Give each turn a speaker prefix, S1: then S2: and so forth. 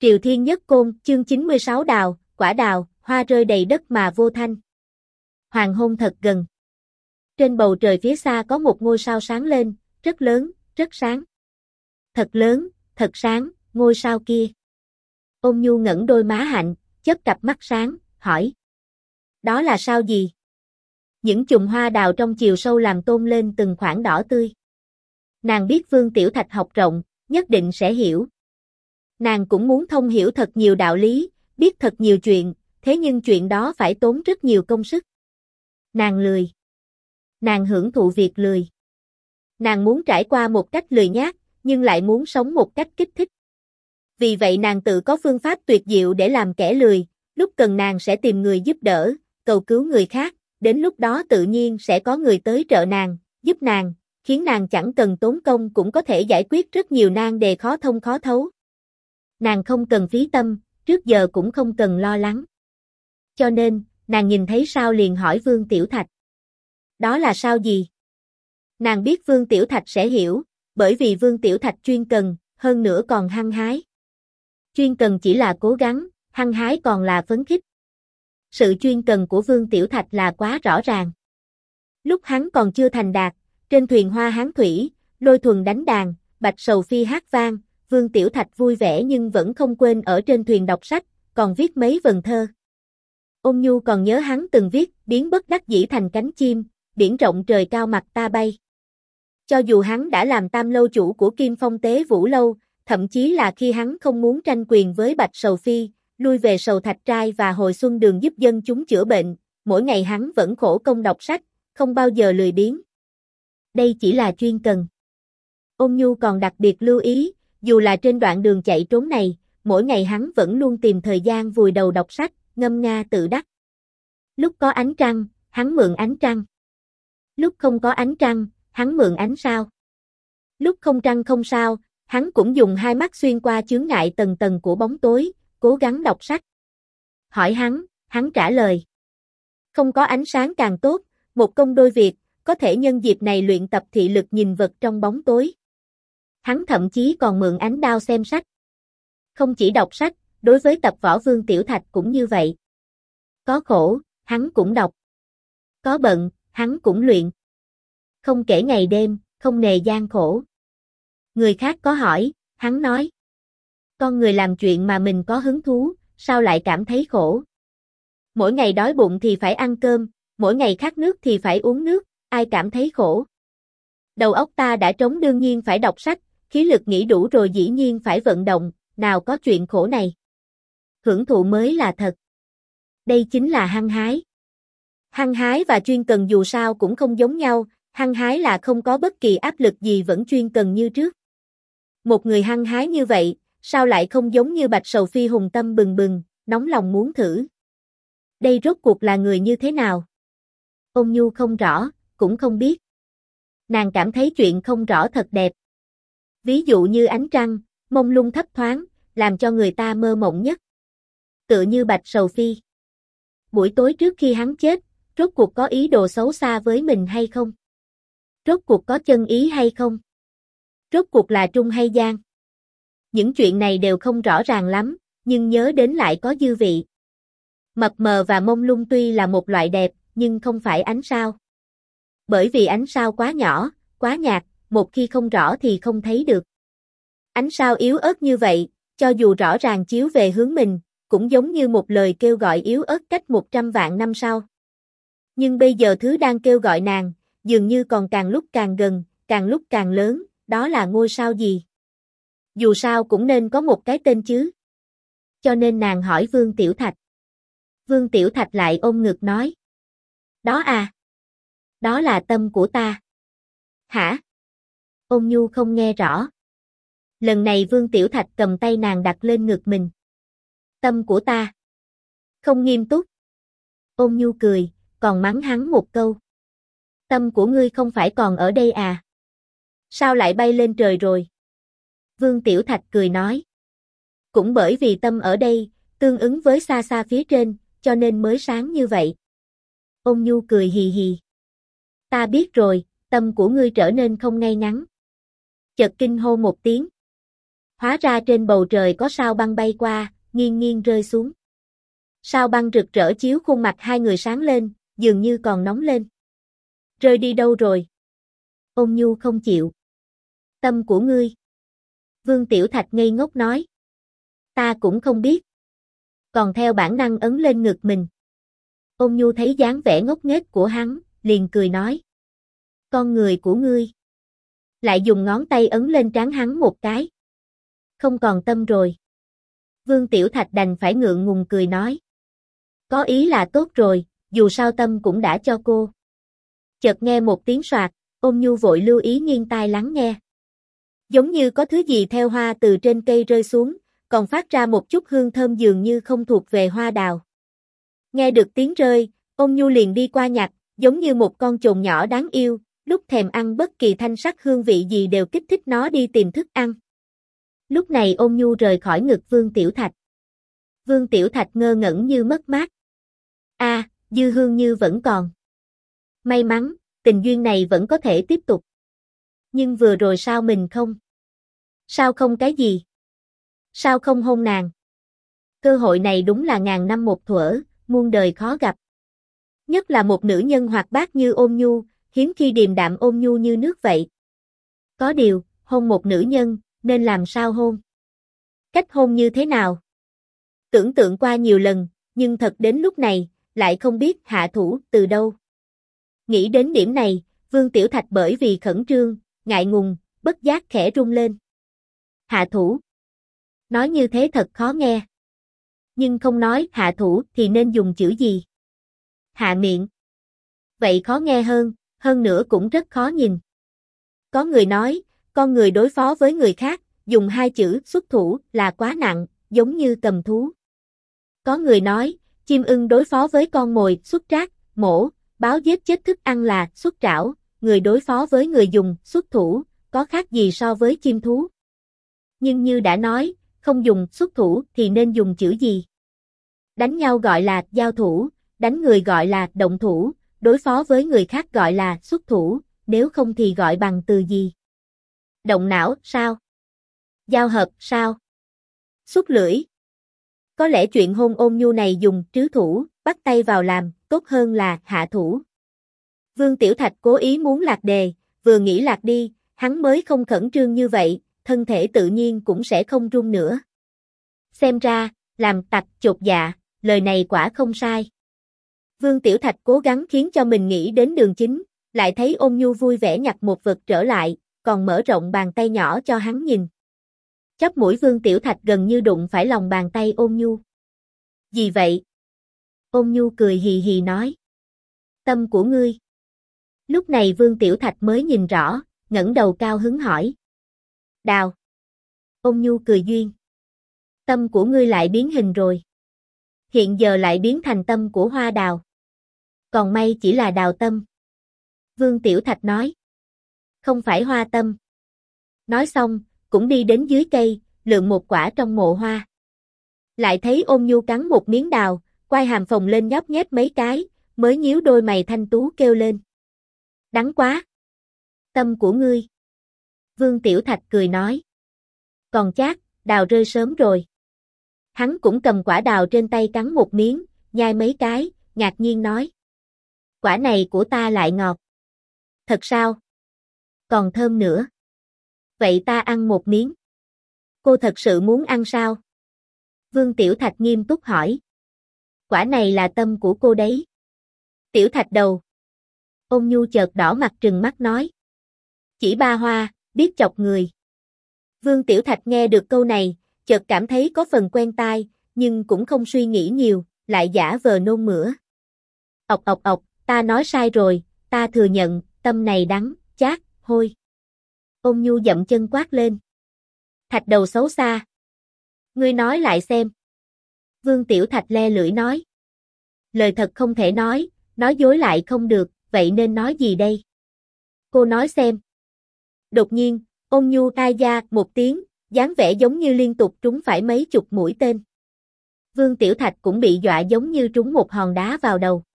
S1: Triều Thiên Nhất Côn, chương 96 đào, quả đào, hoa rơi đầy đất mà vô thanh. Hoàng hôn thật gần. Trên bầu trời phía xa có một ngôi sao sáng lên, rất lớn, rất sáng. Thật lớn, thật sáng, ngôi sao kia. Ôn Nhu ngẩng đôi má hạnh, chớp cặp mắt sáng, hỏi. Đó là sao gì? Những chùm hoa đào trong chiều sâu làm tôn lên từng khoảng đỏ tươi. Nàng biết Vương Tiểu Thạch học rộng, nhất định sẽ hiểu. Nàng cũng muốn thông hiểu thật nhiều đạo lý, biết thật nhiều chuyện, thế nhưng chuyện đó phải tốn rất nhiều công sức. Nàng lười. Nàng hưởng thụ việc lười. Nàng muốn trải qua một cách lười nhác, nhưng lại muốn sống một cách kích thích. Vì vậy nàng tự có phương pháp tuyệt diệu để làm kẻ lười, lúc cần nàng sẽ tìm người giúp đỡ, cầu cứu người khác, đến lúc đó tự nhiên sẽ có người tới trợ nàng, giúp nàng, khiến nàng chẳng cần tốn công cũng có thể giải quyết rất nhiều nan đề khó thông khó thấu. Nàng không cần phí tâm, trước giờ cũng không cần lo lắng. Cho nên, nàng nhìn thấy sao liền hỏi Vương Tiểu Thạch. Đó là sao gì? Nàng biết Vương Tiểu Thạch sẽ hiểu, bởi vì Vương Tiểu Thạch chuyên cần, hơn nữa còn hăng hái. Chuyên cần chỉ là cố gắng, hăng hái còn là phấn khích. Sự chuyên cần của Vương Tiểu Thạch là quá rõ ràng. Lúc hắn còn chưa thành đạt, trên thuyền hoa hán thủy, Lôi Thuần đánh đàn, Bạch Sầu Phi hát vang, Vương Tiểu Thạch vui vẻ nhưng vẫn không quên ở trên thuyền đọc sách, còn viết mấy vần thơ. Ôn Nhu còn nhớ hắn từng viết, biến bất đắc dĩ thành cánh chim, biển rộng trời cao mặt ta bay. Cho dù hắn đã làm tam lâu chủ của Kim Phong Tế Vũ Lâu, thậm chí là khi hắn không muốn tranh quyền với Bạch Sầu Phi, lui về Sầu Thạch Trai và Hồi Xuân Đường giúp dân chúng chữa bệnh, mỗi ngày hắn vẫn khổ công đọc sách, không bao giờ lười biếng. Đây chỉ là chuyên cần. Ôn Nhu còn đặc biệt lưu ý, dù là trên đoạn đường chạy trốn này, mỗi ngày hắn vẫn luôn tìm thời gian vùi đầu đọc sách, ngâm nga tự đắc. Lúc có ánh trăng, hắn mượn ánh trăng. Lúc không có ánh trăng, hắn mượn ánh sao. Lúc không trăng không sao, hắn cũng dùng hai mắt xuyên qua chướng ngại tầng tầng của bóng tối, cố gắng đọc sách. Hỏi hắn trả lời. Không có ánh sáng càng tốt, một công đôi việc, có thể nhân dịp này luyện tập thị lực nhìn vật trong bóng tối. Hắn thậm chí còn mượn ánh đao xem sách. Không chỉ đọc sách, đối với tập võ Vương Tiểu Thạch cũng như vậy. Có khổ, hắn cũng đọc. Có bận, hắn cũng luyện. Không kể ngày đêm, không nề gian khổ. Người khác có hỏi, hắn nói. Con người làm chuyện mà mình có hứng thú, sao lại cảm thấy khổ? Mỗi ngày đói bụng thì phải ăn cơm, mỗi ngày khát nước thì phải uống nước, ai cảm thấy khổ? Đầu óc ta đã trống đương nhiên phải đọc sách, khí lực nghĩ đủ rồi dĩ nhiên phải vận động, nào có chuyện khổ này. Hưởng thụ mới là thật. Đây chính là hăng hái. Hăng hái và chuyên cần dù sao cũng không giống nhau, hăng hái là không có bất kỳ áp lực gì vẫn chuyên cần như trước. Một người hăng hái như vậy, sao lại không giống như Bạch Sầu Phi hùng tâm bừng bừng, nóng lòng muốn thử. Đây rốt cuộc là người như thế nào? Ôn Nhu không rõ, cũng không biết. Nàng cảm thấy chuyện không rõ thật đẹp. Ví dụ như ánh trăng, mông lung thấp thoáng, làm cho người ta mơ mộng nhất. Tựa như Bạch Sầu Phi. Buổi tối trước khi hắn chết, rốt cuộc có ý đồ xấu xa với mình hay không? Rốt cuộc có chân ý hay không? Rốt cuộc là trung hay gian? Những chuyện này đều không rõ ràng lắm, nhưng nhớ đến lại có dư vị. Mập mờ và mông lung tuy là một loại đẹp, nhưng không phải ánh sao. Bởi vì ánh sao quá nhỏ, quá nhạt, một khi không rõ thì không thấy được. Ánh sao yếu ớt như vậy, cho dù rõ ràng chiếu về hướng mình, cũng giống như một lời kêu gọi yếu ớt cách 100 vạn năm sau. Nhưng bây giờ thứ đang kêu gọi nàng, dường như còn càng lúc càng gần, càng lúc càng lớn, đó là ngôi sao gì? Dù sao cũng nên có một cái tên chứ. Cho nên nàng hỏi Vương Tiểu Thạch. Vương Tiểu Thạch lại ôm ngực nói. Đó à? Đó là tâm của ta. Hả? Ôn Nhu không nghe rõ. Lần này Vương Tiểu Thạch cầm tay nàng đặt lên ngực mình. Tâm của ta. Không nghiêm túc. Ôn Nhu cười, còn mắng hắn một câu. Tâm của ngươi không phải còn ở đây à? Sao lại bay lên trời rồi? Vương Tiểu Thạch cười nói. Cũng bởi vì tâm ở đây, tương ứng với xa xa phía trên, cho nên mới sáng như vậy. Ôn Nhu cười hì hì. Ta biết rồi, tâm của ngươi trở nên không ngay ngắn. Chợt kinh hô một tiếng. Hóa ra trên bầu trời có sao băng bay qua, nghiêng nghiêng rơi xuống. Sao băng rực rỡ chiếu khuôn mặt hai người sáng lên, dường như còn nóng lên. Rơi đi đâu rồi? Ôn Nhu không chịu. Tâm của ngươi. Vương Tiểu Thạch ngây ngốc nói. Ta cũng không biết. Còn theo bản năng ấn lên ngực mình. Ôn Nhu thấy dáng vẻ ngốc nghếch của hắn, liền cười nói. Con người của ngươi. Lại dùng ngón tay ấn lên trán hắn một cái. Không còn tâm rồi. Vương Tiểu Thạch đành phải ngượng ngùng cười nói. Có ý là tốt rồi, dù sao tâm cũng đã cho cô. Chợt nghe một tiếng soạt, Ôn Nhu vội lưu ý nghiêng tai lắng nghe. Giống như có thứ gì theo hoa từ trên cây rơi xuống, còn phát ra một chút hương thơm dường như không thuộc về hoa đào. Nghe được tiếng rơi, Ôn Nhu liền đi qua nhặt, giống như một con chồn nhỏ đáng yêu, lúc thèm ăn bất kỳ thanh sắc hương vị gì đều kích thích nó đi tìm thức ăn. Lúc này Ôn Nhu rời khỏi ngực Vương Tiểu Thạch. Vương Tiểu Thạch ngơ ngẩn như mất mát. Dư hương như vẫn còn. May mắn, tình duyên này vẫn có thể tiếp tục. Nhưng vừa rồi sao mình không? Sao không cái gì? Sao không hôn nàng? Cơ hội này đúng là ngàn năm một thuở, muôn đời khó gặp. Nhất là một nữ nhân hoạt bát như Ôn Nhu, hiếm khi điềm đạm ôn nhu như nước vậy. Có điều, hôn một nữ nhân, nên làm sao hôn? Cách hôn như thế nào? Tưởng tượng qua nhiều lần, nhưng thật đến lúc này, lại không biết hạ thủ từ đâu. Nghĩ đến điểm này, Vương Tiểu Thạch bởi vì khẩn trương, ngại ngùng, bất giác khẽ run lên. Hạ thủ. Nói như thế thật khó nghe. Nhưng không nói hạ thủ thì nên dùng chữ gì? Hạ miệng. Vậy khó nghe hơn nữa cũng rất khó nhìn. Có người nói, con người đối phó với người khác, dùng hai chữ xuất thủ là quá nặng, giống như cầm thú. Có người nói, chim ưng đối phó với con mồi, xuất trác, mổ, báo giết chết thức ăn là xuất trảo, người đối phó với người dùng, xuất thủ, có khác gì so với chim thú. Nhưng như đã nói, không dùng xuất thủ thì nên dùng chữ gì? Đánh nhau gọi là giao thủ, đánh người gọi là động thủ, đối phó với người khác gọi là xuất thủ, nếu không thì gọi bằng từ gì? Động não, sao? Giao hợp, sao? Xuất lưỡi. Có lẽ chuyện hôn Ôn Nhu này dùng trứ thủ, bắt tay vào làm, tốt hơn là hạ thủ. Vương Tiểu Thạch cố ý muốn lạc đề, vừa nghĩ lạc đi, hắn mới không khẩn trương như vậy, thân thể tự nhiên cũng sẽ không run nữa. Xem ra, làm tặc chột dạ, lời này quả không sai. Vương Tiểu Thạch cố gắng khiến cho mình nghĩ đến đường chính, lại thấy Ôn Nhu vui vẻ nhặt một vật trở lại, còn mở rộng bàn tay nhỏ cho hắn nhìn. Chóp mũi Vương Tiểu Thạch gần như đụng phải lòng bàn tay Ôn Nhu. Gì vậy? Ôn Nhu cười hì hì nói. Tâm của ngươi. Lúc này Vương Tiểu Thạch mới nhìn rõ, ngẩng đầu cao hứng hỏi. Đào. Ôn Nhu cười duyên. Tâm của ngươi lại biến hình rồi. Hiện giờ lại biến thành tâm của hoa đào. Còn may chỉ là đào tâm. Vương Tiểu Thạch nói. Không phải hoa tâm. Nói xong, cũng đi đến dưới cây, lượm một quả trong mộ hoa. Lại thấy Ôn Nhu cắn một miếng đào, quai hàm phồng lên nhóp nhép mấy cái, mới nhíu đôi mày thanh tú kêu lên. Đắng quá. Tâm của ngươi. Vương Tiểu Thạch cười nói. Còn chát, đào rơi sớm rồi. Hắn cũng cầm quả đào trên tay cắn một miếng, nhai mấy cái, ngạc nhiên nói. Quả này của ta lại ngọt. Thật sao? Còn thơm nữa. Vậy ta ăn một miếng. Cô thật sự muốn ăn sao? Vương Tiểu Thạch nghiêm túc hỏi. Quả này là tâm của cô đấy. Tiểu Thạch đầu. Ôn Nhu chợt đỏ mặt trừng mắt nói. Chỉ ba hoa, biết chọc người. Vương Tiểu Thạch nghe được câu này, chợt cảm thấy có phần quen tai, nhưng cũng không suy nghĩ nhiều, lại giả vờ nôn mửa. Ọc ọc ọc, ta nói sai rồi, ta thừa nhận, tâm này đắng, chát, hôi. Ôn Nhu dậm chân quát lên. Thạch đầu xấu xa. Ngươi nói lại xem. Vương Tiểu Thạch le lưỡi nói. Lời thật không thể nói dối lại không được, vậy nên nói gì đây? Cô nói xem. Đột nhiên, Ôn Nhu ai da một tiếng, dáng vẻ giống như liên tục trúng phải mấy chục mũi tên. Vương Tiểu Thạch cũng bị dọa giống như trúng một hòn đá vào đầu.